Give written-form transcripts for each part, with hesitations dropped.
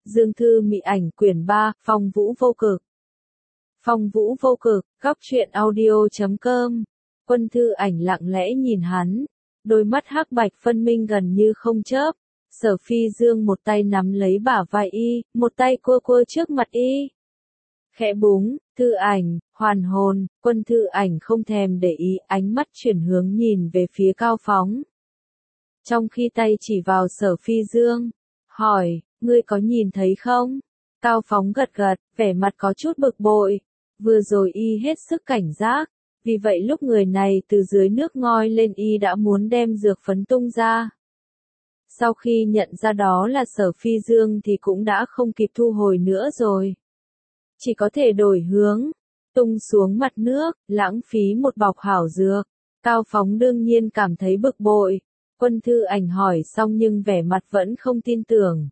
Dương Thư Mị Ảnh quyển 3, Phong Vũ Vô Cực. Phong Vũ Vô Cực, góc truyện audio.com. Quân Thư Ảnh lặng lẽ nhìn hắn, đôi mắt hắc bạch phân minh gần như không chớp. Sở Phi Dương một tay nắm lấy bả vai y, một tay cua cua trước mặt y. Khẽ búng, Thư Ảnh, hoàn hồn, Quân Thư Ảnh không thèm để ý, ánh mắt chuyển hướng nhìn về phía Cao Phóng. Trong khi tay chỉ vào Sở Phi Dương, hỏi, ngươi có nhìn thấy không? Cao Phóng gật gật, vẻ mặt có chút bực bội. Vừa rồi y hết sức cảnh giác, vì vậy lúc người này từ dưới nước ngoi lên y đã muốn đem dược phấn tung ra. Sau khi nhận ra đó là Sở Phi Dương thì cũng đã không kịp thu hồi nữa rồi. Chỉ có thể đổi hướng, tung xuống mặt nước, lãng phí một bọc hảo dược. Cao Phóng đương nhiên cảm thấy bực bội. Quân Thư Ảnh hỏi xong nhưng vẻ mặt vẫn không tin tưởng.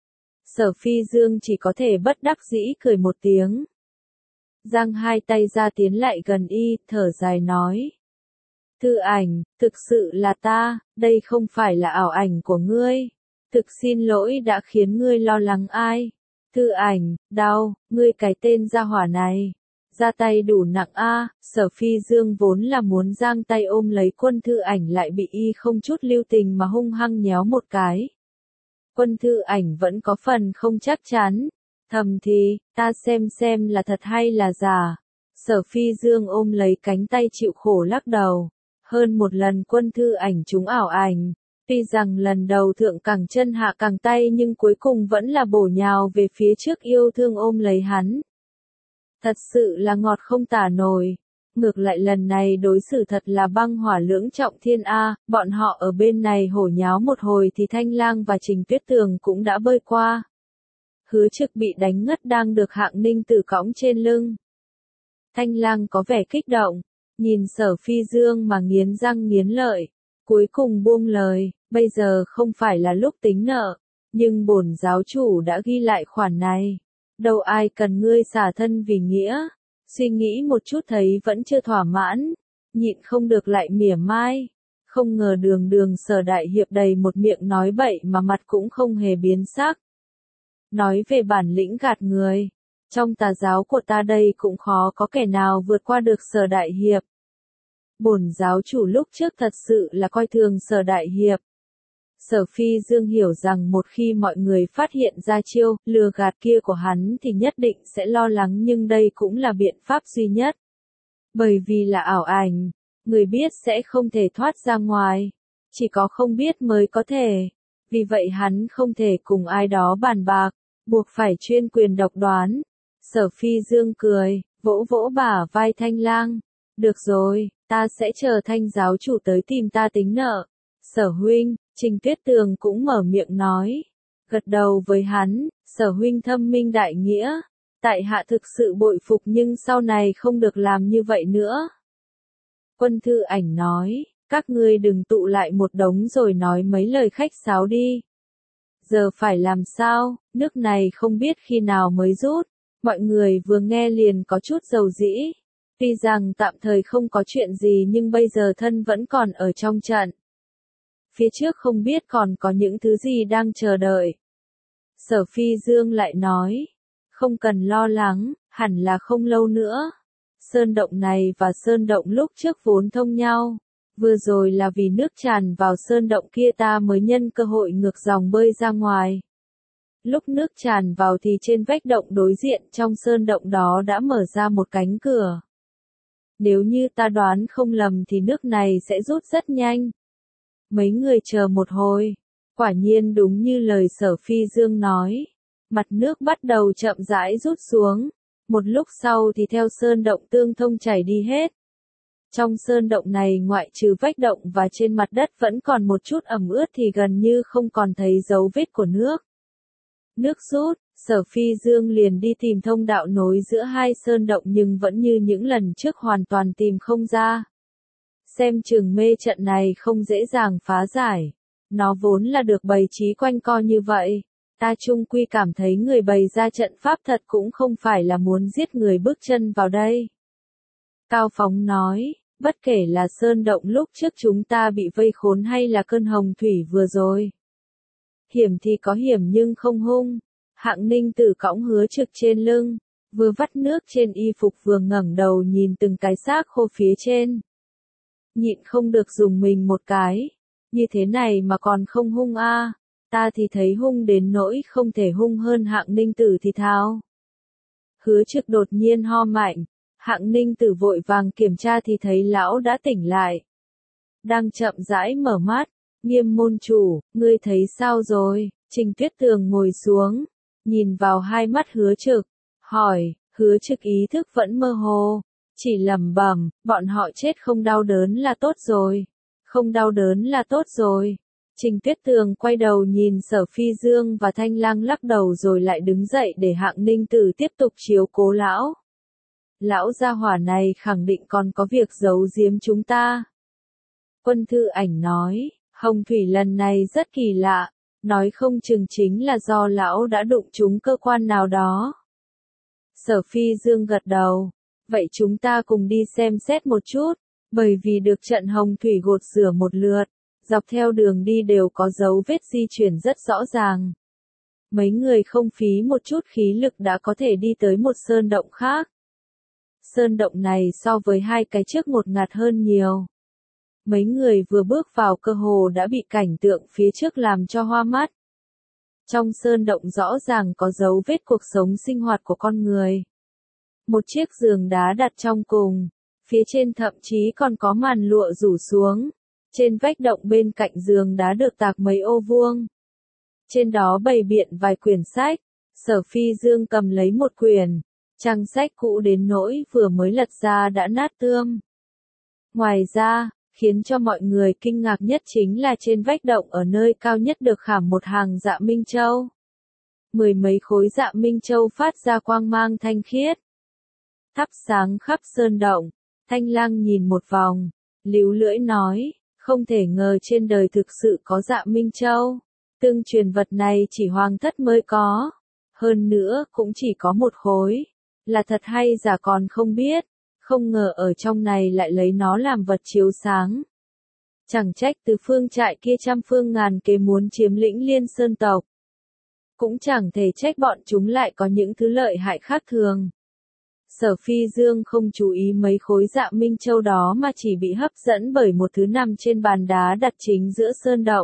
Sở Phi Dương chỉ có thể bất đắc dĩ cười một tiếng. Giang hai tay ra tiến lại gần y, thở dài nói. Thư Ảnh, thực sự là ta, đây không phải là ảo ảnh của ngươi. Thực xin lỗi đã khiến ngươi lo lắng ai. Thư Ảnh, đau, ngươi cái tên gia hỏa này. Ra tay đủ nặng a. Sở Phi Dương vốn là muốn giang tay ôm lấy Quân Thư Ảnh lại bị y không chút lưu tình mà hung hăng nhéo một cái. Quân Thư Ảnh vẫn có phần không chắc chắn. Thầm thì, ta xem là thật hay là giả. Sở Phi Dương ôm lấy cánh tay chịu khổ lắc đầu. Hơn một lần Quân Thư Ảnh trúng ảo ảnh. Tuy rằng lần đầu thượng càng chân hạ càng tay nhưng cuối cùng vẫn là bổ nhào về phía trước yêu thương ôm lấy hắn. Thật sự là ngọt không tả nổi. Ngược lại lần này đối xử thật là băng hỏa lưỡng trọng thiên a. Bọn họ ở bên này hổ nháo một hồi thì Thanh Lang và Trình Tuyết Tường cũng đã bơi qua. Hứa Trực bị đánh ngất đang được Hạng Ninh Tử cõng trên lưng. Thanh Lang có vẻ kích động, nhìn Sở Phi Dương mà nghiến răng nghiến lợi, cuối cùng buông lời, bây giờ không phải là lúc tính nợ, nhưng bổn giáo chủ đã ghi lại khoản này, đâu ai cần ngươi xả thân vì nghĩa. Suy nghĩ một chút thấy vẫn chưa thỏa mãn, nhịn không được lại mỉa mai. Không ngờ đường Sở đại hiệp đầy một miệng nói bậy mà mặt cũng không hề biến sắc. Nói về bản lĩnh gạt người, trong tà giáo của ta đây cũng khó có kẻ nào vượt qua được Sở đại hiệp. Bổn giáo chủ lúc trước thật sự là coi thường Sở đại hiệp. Sở Phi Dương hiểu rằng một khi mọi người phát hiện ra chiêu lừa gạt kia của hắn thì nhất định sẽ lo lắng, nhưng đây cũng là biện pháp duy nhất. Bởi vì là ảo ảnh, người biết sẽ không thể thoát ra ngoài, chỉ có không biết mới có thể. Vì vậy hắn không thể cùng ai đó bàn bạc, buộc phải chuyên quyền độc đoán. Sở Phi Dương cười, vỗ vỗ bả vai Thanh Lang. Được rồi, ta sẽ chờ Thanh giáo chủ tới tìm ta tính nợ. Sở huynh, Trình Tuyết Tường cũng mở miệng nói. Gật đầu với hắn, Sở huynh thâm minh đại nghĩa. Tại hạ thực sự bội phục nhưng sau này không được làm như vậy nữa. Quân Thư Ảnh nói, các ngươi đừng tụ lại một đống rồi nói mấy lời khách sáo đi. Giờ phải làm sao, nước này không biết khi nào mới rút. Mọi người vừa nghe liền có chút dầu dĩ. Tuy rằng tạm thời không có chuyện gì nhưng bây giờ thân vẫn còn ở trong trận. Phía trước không biết còn có những thứ gì đang chờ đợi. Sở Phi Dương lại nói, không cần lo lắng, hẳn là không lâu nữa. Sơn động này và sơn động lúc trước vốn thông nhau. Vừa rồi là vì nước tràn vào sơn động kia ta mới nhân cơ hội ngược dòng bơi ra ngoài. Lúc nước tràn vào thì trên vách động đối diện trong sơn động đó đã mở ra một cánh cửa. Nếu như ta đoán không lầm thì nước này sẽ rút rất nhanh. Mấy người chờ một hồi. Quả nhiên đúng như lời Sở Phi Dương nói. Mặt nước bắt đầu chậm rãi rút xuống. Một lúc sau thì theo sơn động tương thông chảy đi hết. Trong sơn động này ngoại trừ vách động và trên mặt đất vẫn còn một chút ẩm ướt thì gần như không còn thấy dấu vết của nước. Nước rút, Sở Phi Dương liền đi tìm thông đạo nối giữa hai sơn động nhưng vẫn như những lần trước hoàn toàn tìm không ra. Xem chừng mê trận này không dễ dàng phá giải. Nó vốn là được bày trí quanh co như vậy. Ta chung quy cảm thấy người bày ra trận pháp thật cũng không phải là muốn giết người bước chân vào đây. Cao Phóng nói, bất kể là sơn động lúc trước chúng ta bị vây khốn hay là cơn hồng thủy vừa rồi. Hiểm thì có hiểm nhưng không hung. Hạng Ninh Tử cõng Hứa Trực trên lưng, vừa vắt nước trên y phục vừa ngẩng đầu nhìn từng cái xác khô phía trên. Nhịn không được dùng mình một cái, như thế này mà còn không hung a, ta thì thấy hung đến nỗi không thể hung hơn Hạng Ninh Tử thì thao. Hứa Trực đột nhiên ho mạnh, Hạng Ninh Tử vội vàng kiểm tra thì thấy lão đã tỉnh lại. Đang chậm rãi mở mắt, Nghiêm môn chủ, ngươi thấy sao rồi? Trình Tuyết Tường ngồi xuống, nhìn vào hai mắt Hứa Trực, hỏi. Hứa Trực ý thức vẫn mơ hồ, chỉ lẩm bẩm, bọn họ chết không đau đớn là tốt rồi, không đau đớn là tốt rồi. Trình Tuyết Tường quay đầu nhìn Sở Phi Dương và Thanh Lang lắc đầu rồi lại đứng dậy để Hạng Ninh Tử tiếp tục chiếu cố lão. Lão gia hỏa này khẳng định còn có việc giấu giếm chúng ta. Quân Thư Ảnh nói, Hồng Thủy lần này rất kỳ lạ, nói không chừng chính là do lão đã đụng trúng cơ quan nào đó. Sở Phi Dương gật đầu, vậy chúng ta cùng đi xem xét một chút, bởi vì được trận Hồng Thủy gột rửa một lượt, dọc theo đường đi đều có dấu vết di chuyển rất rõ ràng. Mấy người không phí một chút khí lực đã có thể đi tới một sơn động khác. Sơn động này so với hai cái trước ngột ngạt hơn nhiều. Mấy người vừa bước vào cơ hồ đã bị cảnh tượng phía trước làm cho hoa mắt. Trong sơn động rõ ràng có dấu vết cuộc sống sinh hoạt của con người. Một chiếc giường đá đặt trong cùng, phía trên thậm chí còn có màn lụa rủ xuống. Trên vách động bên cạnh giường đá được tạc mấy ô vuông. Trên đó bày biện vài quyển sách, Sở Phi Dương cầm lấy một quyển, trang sách cũ đến nỗi vừa mới lật ra đã nát tươm. Ngoài ra, khiến cho mọi người kinh ngạc nhất chính là trên vách động ở nơi cao nhất được khảm một hàng dạ minh châu. Mười mấy khối dạ minh châu phát ra quang mang thanh khiết, thắp sáng khắp sơn động. Thanh Lang nhìn một vòng, líu lưỡi nói, không thể ngờ trên đời thực sự có dạ minh châu. Tương truyền vật này chỉ hoàng thất mới có, hơn nữa cũng chỉ có một khối, là thật hay giả còn không biết. Không ngờ ở trong này lại lấy nó làm vật chiếu sáng. Chẳng trách từ phương trại kia trăm phương ngàn kế muốn chiếm lĩnh Liên Sơn tộc. Cũng chẳng thể trách bọn chúng lại có những thứ lợi hại khác thường. Sở Phi Dương không chú ý mấy khối dạ minh châu đó mà chỉ bị hấp dẫn bởi một thứ nằm trên bàn đá đặt chính giữa sơn động.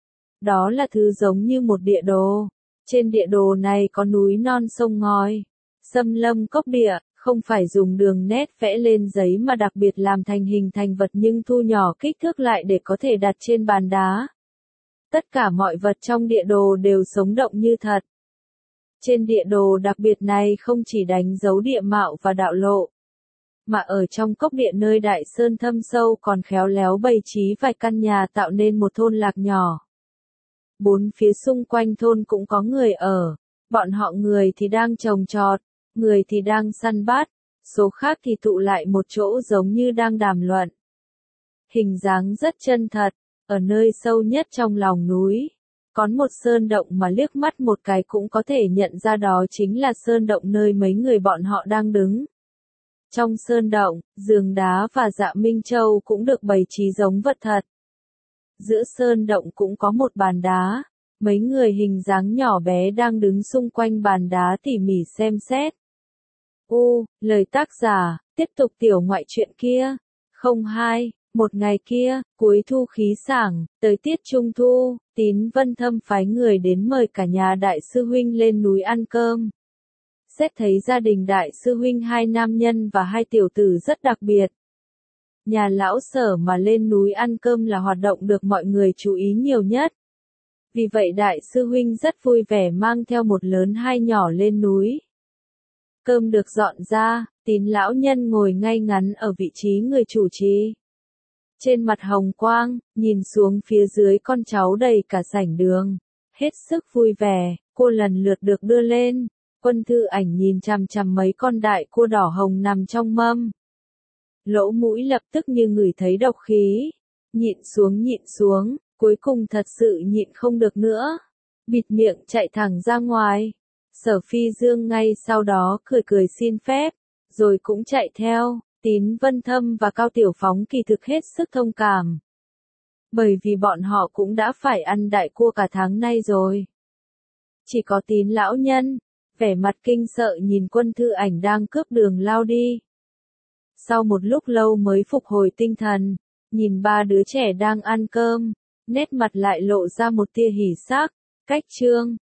Đó là thứ giống như một địa đồ. Trên địa đồ này có núi non sông ngòi, xâm lâm cốc địa. Không phải dùng đường nét vẽ lên giấy mà đặc biệt làm thành hình thành vật nhưng thu nhỏ kích thước lại để có thể đặt trên bàn đá. Tất cả mọi vật trong địa đồ đều sống động như thật. Trên địa đồ đặc biệt này không chỉ đánh dấu địa mạo và đạo lộ, mà ở trong cốc địa nơi đại sơn thâm sâu còn khéo léo bày trí vài căn nhà tạo nên một thôn lạc nhỏ. Bốn phía xung quanh thôn cũng có người ở, bọn họ người thì đang trồng trọt, người thì đang săn bắt, số khác thì tụ lại một chỗ giống như đang đàm luận. Hình dáng rất chân thật, ở nơi sâu nhất trong lòng núi, có một sơn động mà liếc mắt một cái cũng có thể nhận ra đó chính là sơn động nơi mấy người bọn họ đang đứng. Trong sơn động, giường đá và dạ minh châu cũng được bày trí giống vật thật. Giữa sơn động cũng có một bàn đá, mấy người hình dáng nhỏ bé đang đứng xung quanh bàn đá tỉ mỉ xem xét. Lời tác giả, tiếp tục tiểu ngoại truyện kia. 02, một ngày kia, cuối thu khí sảng, tới tiết trung thu, Tín Vân Thâm phái người đến mời cả nhà đại sư huynh lên núi ăn cơm. Xét thấy gia đình đại sư huynh hai nam nhân và hai tiểu tử rất đặc biệt. Nhà lão Sở mà lên núi ăn cơm là hoạt động được mọi người chú ý nhiều nhất. Vì vậy đại sư huynh rất vui vẻ mang theo một lớn hai nhỏ lên núi. Cơm được dọn ra, Tín lão nhân ngồi ngay ngắn ở vị trí người chủ trì. Trên mặt hồng quang, nhìn xuống phía dưới con cháu đầy cả sảnh đường. Hết sức vui vẻ, cô lần lượt được đưa lên. Quân Thư Ảnh nhìn chằm chằm mấy con đại cua đỏ hồng nằm trong mâm. Lỗ mũi lập tức như ngửi thấy độc khí. Nhịn xuống, cuối cùng thật sự nhịn không được nữa. Bịt miệng chạy thẳng ra ngoài. Sở Phi Dương ngay sau đó cười xin phép, rồi cũng chạy theo. Tín Vân Thâm và Cao Tiểu Phóng kỳ thực hết sức thông cảm. Bởi vì bọn họ cũng đã phải ăn đại cua cả tháng nay rồi. Chỉ có Tín lão nhân, vẻ mặt kinh sợ nhìn Quân Thư Ảnh đang cướp đường lao đi. Sau một lúc lâu mới phục hồi tinh thần, nhìn ba đứa trẻ đang ăn cơm, nét mặt lại lộ ra một tia hỉ sắc. Cách chương